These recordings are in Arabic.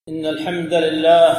إن الحمد لله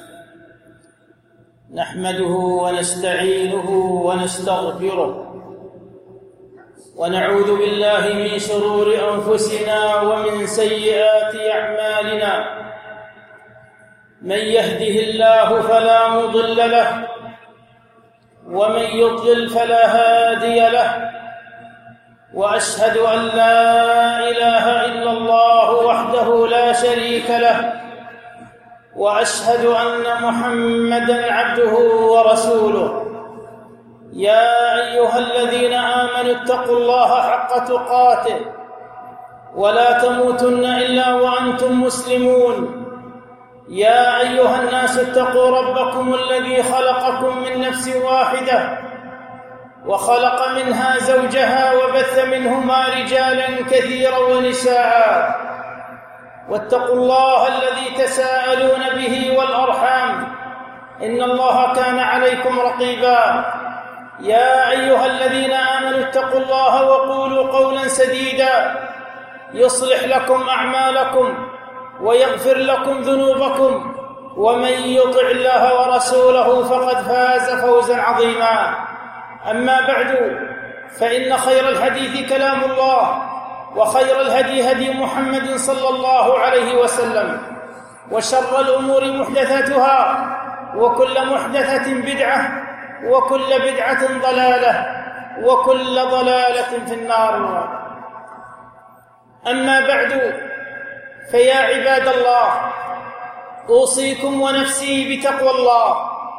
نحمده ونستعينه ونستغفره ونعوذ بالله من شرور أنفسنا ومن سيئات أعمالنا. من يهده الله فلا مضل له ومن يضلل فلا هادي له، وأشهد أن لا إله إلا الله وحده لا شريك له، وأشهد أن محمدًا عبده ورسوله. يا أيها الذين آمنوا اتقوا الله حق تقاته ولا تموتن إلا وأنتم مسلمون. يا أيها الناس اتقوا ربكم الذي خلقكم من نفس واحدة وخلق منها زوجها وبث منهما رجالا كثيرا ونساء، واتقوا الله الذي تساءلون به والأرحام إن الله كان عليكم رقيبا. يا أيها الذين آمنوا اتقوا الله وقولوا قولا سديدا يصلح لكم أعمالكم ويغفر لكم ذنوبكم، ومن يطع الله ورسوله فقد فاز فوزا عظيما. أما بعد، فإن خير الحديث كلام الله، وخير الهدي هدي محمد صلى الله عليه وسلم، وشر الأمور محدثاتها، وكل محدثة بدعة، وكل بدعة ضلالة، وكل ضلالة في النار. أما بعد، فيا عباد الله، أوصيكم ونفسي بتقوى الله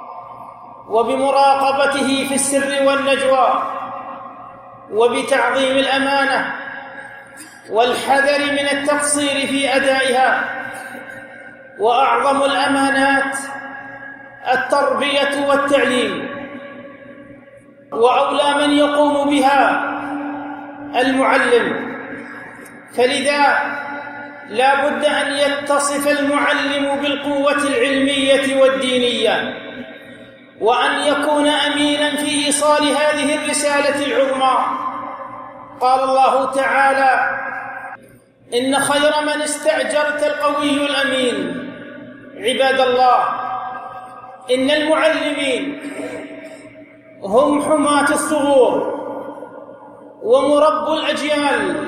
وبمراقبته في السر والنجوى، وبتعظيم الأمانة والحذر من التقصير في أدائها. وأعظم الأمانات التربية والتعليم، وأولى من يقوم بها المعلم، فلذا لا بد أن يتصف المعلم بالقوة العلمية والدينية، وأن يكون أمينا في إيصال هذه الرسالة العظمى. قال الله تعالى: إن خير من استأجرت القوي الأمين. عباد الله، إن المعلمين هم حماة الثغور ومربوا الأجيال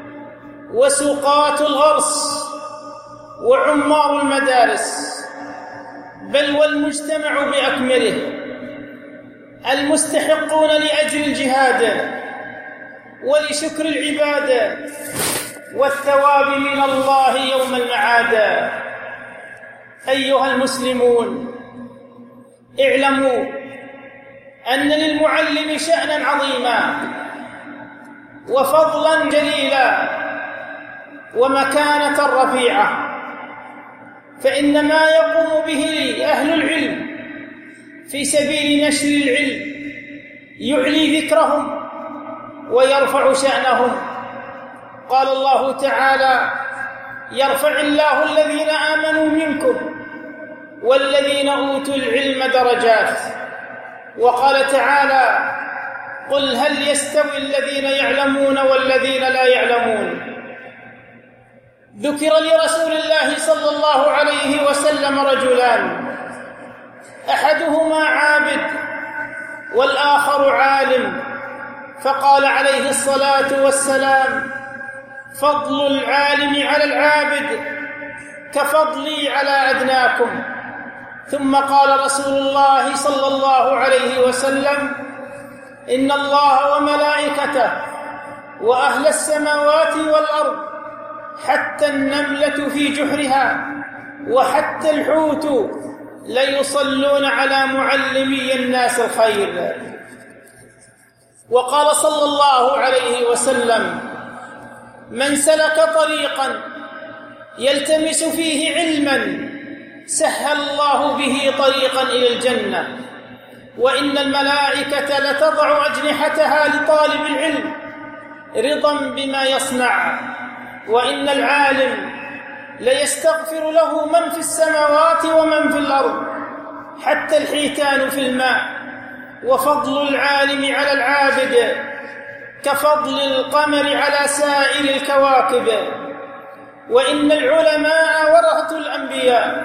وسقاة الغرس وعمار المدارس، بل والمجتمع بأكمله، المستحقون لأجر الجهاد ولشكر العباد والثواب من الله يوم المعاد. أيها المسلمون، اعلموا أن للمعلم شأنا عظيما وفضلا جليلا ومكانة رفيعة، فإن ما يقوم به أهل العلم في سبيل نشر العلم يعلي ذكرهم ويرفع شأنهم. قال الله تعالى: يرفع الله الذين آمنوا منكم والذين أوتوا العلم درجات. وقال تعالى: قل هل يستوي الذين يعلمون والذين لا يعلمون. ذكر لرسول الله صلى الله عليه وسلم رجلان، أحدهما عابد والآخر عالم، فقال عليه الصلاة والسلام: فضل العالم على العابد كفضلي على أدناكم. ثم قال رسول الله صلى الله عليه وسلم: إن الله وملائكته وأهل السماوات والأرض حتى النملة في جحرها وحتى الحوت ليصلون على معلمي الناس الخير. وقال صلى الله عليه وسلم: من سلك طريقا يلتمس فيه علما سهل الله به طريقا إلى الجنة. وإن الملائكة لتضع أجنحتها لطالب العلم رضا بما يصنع. وإن العالم ليستغفر له من في السماوات ومن في الأرض حتى الحيتان في الماء. وفضل العالم على العابد كفضل القمر على سائر الكواكب. وإن العلماء ورثة الأنبياء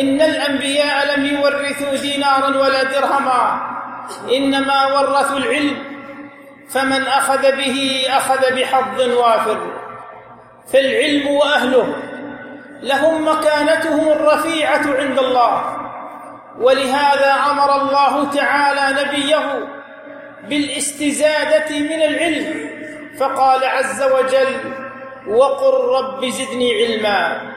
إن الأنبياء لم يورثوا دينارا ولا درهما، إنما ورثوا العلم، فمن أخذ به أخذ بحظ وافر. فالعلم وأهله لهم مكانتهم الرفيعة عند الله، ولهذا أمر الله تعالى نبيه بالاستزادة من العلم، فقال عز وجل: وقل رب زدني علما.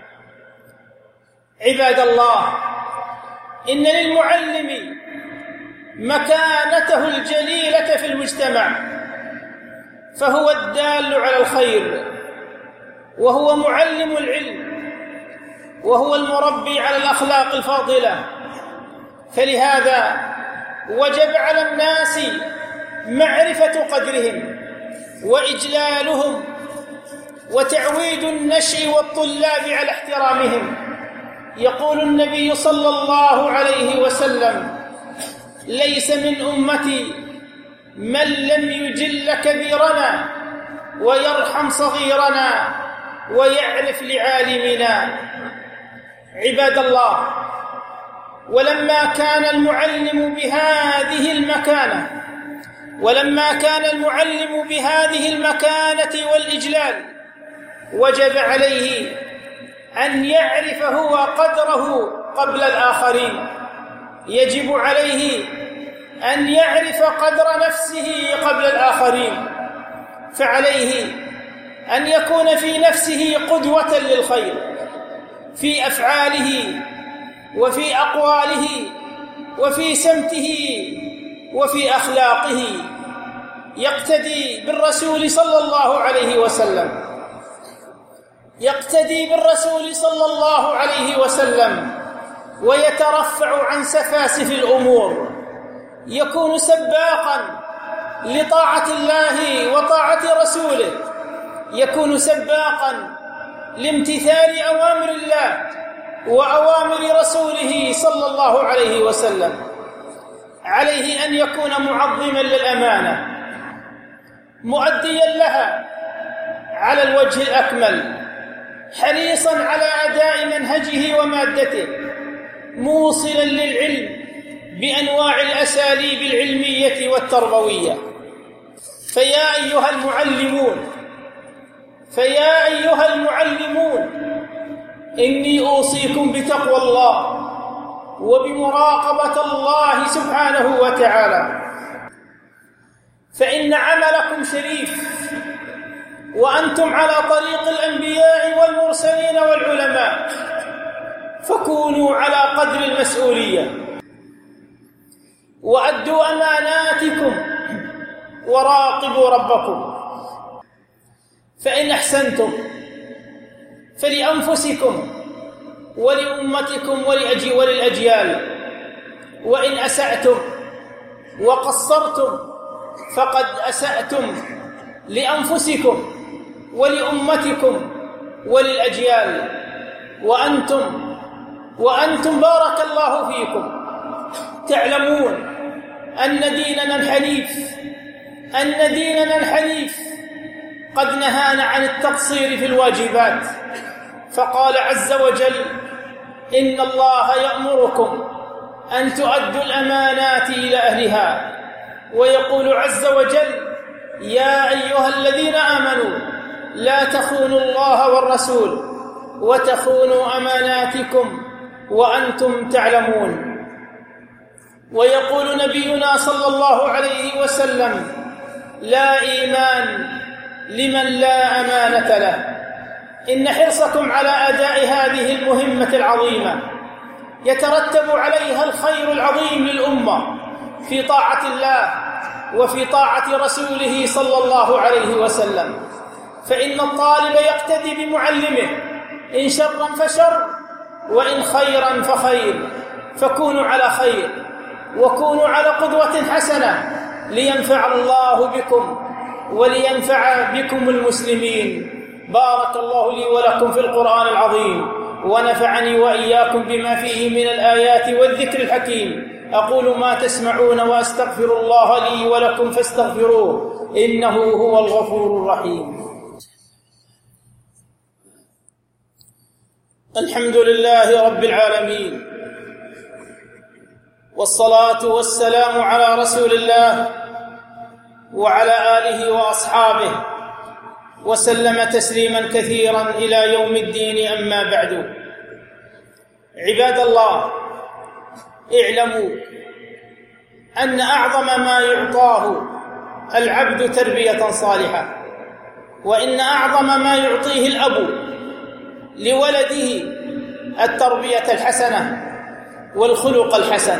عباد الله، إن للمعلم مكانته الجليلة في المجتمع، فهو الدال على الخير، وهو معلم العلم، وهو المربي على الأخلاق الفاضلة. فلهذا وجب على الناس معرفة قدرهم وإجلالهم وتعويد النشء والطلاب على احترامهم. يقول النبي صلى الله عليه وسلم: ليس من أمتي من لم يجل كبيرنا ويرحم صغيرنا ويعرف لعالمنا. عباد الله، ولما كان المعلم بهذه المكانة والإجلال، وجب عليه أن يعرف هو قدره قبل الآخرين. يجب عليه أن يعرف قدر نفسه قبل الآخرين، فعليه أن يكون في نفسه قدوة للخير في أفعاله وفي أقواله وفي سمته وفي أخلاقه. يقتدي بالرسول صلى الله عليه وسلم ويترفع عن سفاسف الأمور، يكون سباقا لطاعة الله وطاعة رسوله، يكون سباقا لامتثال أوامر الله وأوامر رسوله صلى الله عليه وسلم. عليه أن يكون معظما للأمانة، مؤديا لها على الوجه الأكمل، حريصا على أداء منهجه ومادته، موصلا للعلم بأنواع الأساليب العلمية والتربوية. فيا أيها المعلمون، إني أوصيكم بتقوى الله وبمراقبة الله سبحانه وتعالى، فإن عملكم شريف، وأنتم على طريق الأنبياء والمرسلين والعلماء، فكونوا على قدر المسؤولية، وأدوا أماناتكم، وراقبوا ربكم. فإن أحسنتم فلأنفسكم ولأمتكم وللأجيال، وإن أسأتم وقصرتم فقد أسأتم لأنفسكم ولأمتكم وللأجيال، وأنتم بارك الله فيكم تعلمون أن ديننا الحنيف قد نهانا عن التقصير في الواجبات، فقال عز وجل: إن الله يأمركم أن تؤدوا الأمانات إلى أهلها، ويقول عز وجل: يا أيها الذين آمنوا لا تخونوا الله والرسول وتخونوا أماناتكم وأنتم تعلمون. ويقول نبينا صلى الله عليه وسلم: لا إيمان لمن لا أمانة له. إن حرصكم على أداء هذه المهمة العظيمة يترتب عليها الخير العظيم للأمة في طاعة الله وفي طاعة رسوله صلى الله عليه وسلم. فإن الطالب يقتدي بمعلمه، إن شرا فشر وإن خيرا فخير، فكونوا على خير وكونوا على قدوة حسنة لينفع الله بكم ولينفع بكم المسلمين. بارك الله لي ولكم في القرآن العظيم، ونفعني وإياكم بما فيه من الآيات والذكر الحكيم. أقول ما تسمعون وأستغفر الله لي ولكم فاستغفروه، إنه هو الغفور الرحيم. الحمد لله رب العالمين، والصلاة والسلام على رسول الله وعلى آله وأصحابه وسلم تسليما كثيرا إلى يوم الدين. أما بعد، عباد الله، اعلموا أن أعظم ما يعطاه العبد تربية صالحة، وإن أعظم ما يعطيه الأب لولده التربية الحسنة والخلق الحسن.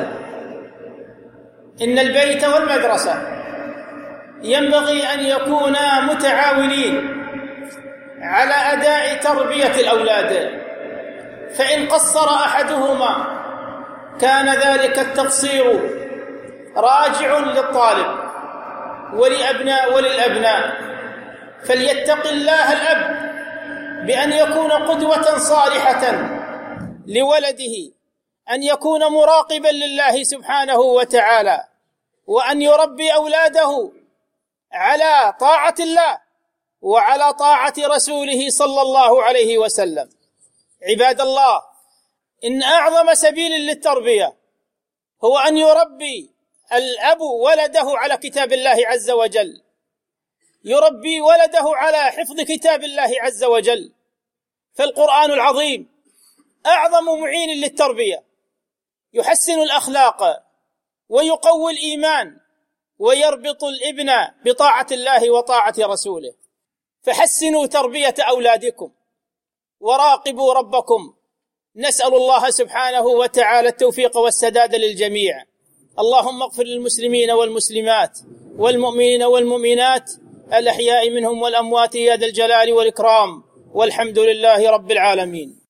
إن البيت والمدرسة ينبغي أن يكونا متعاونين على أداء تربية الأولاد، فإن قصر أحدهما كان ذلك التقصير راجع للطالب وللأبناء، فليتق الله الأب بأن يكون قدوة صالحة لولده، أن يكون مراقبا لله سبحانه وتعالى، وأن يربي أولاده على طاعة الله وعلى طاعة رسوله صلى الله عليه وسلم. عباد الله، إن أعظم سبيل للتربية هو أن يربي الأب ولده على كتاب الله عز وجل، يربي ولده على حفظ كتاب الله عز وجل، فالقرآن العظيم أعظم معين للتربية، يحسن الأخلاق ويقوي الإيمان ويربط الابن بطاعة الله وطاعة رسوله. فحسنوا تربية أولادكم وراقبوا ربكم. نسأل الله سبحانه وتعالى التوفيق والسداد للجميع. اللهم اغفر للمسلمين والمسلمات والمؤمنين والمؤمنات الأحياء منهم والأموات يا ذا الجلال والإكرام، والحمد لله رب العالمين.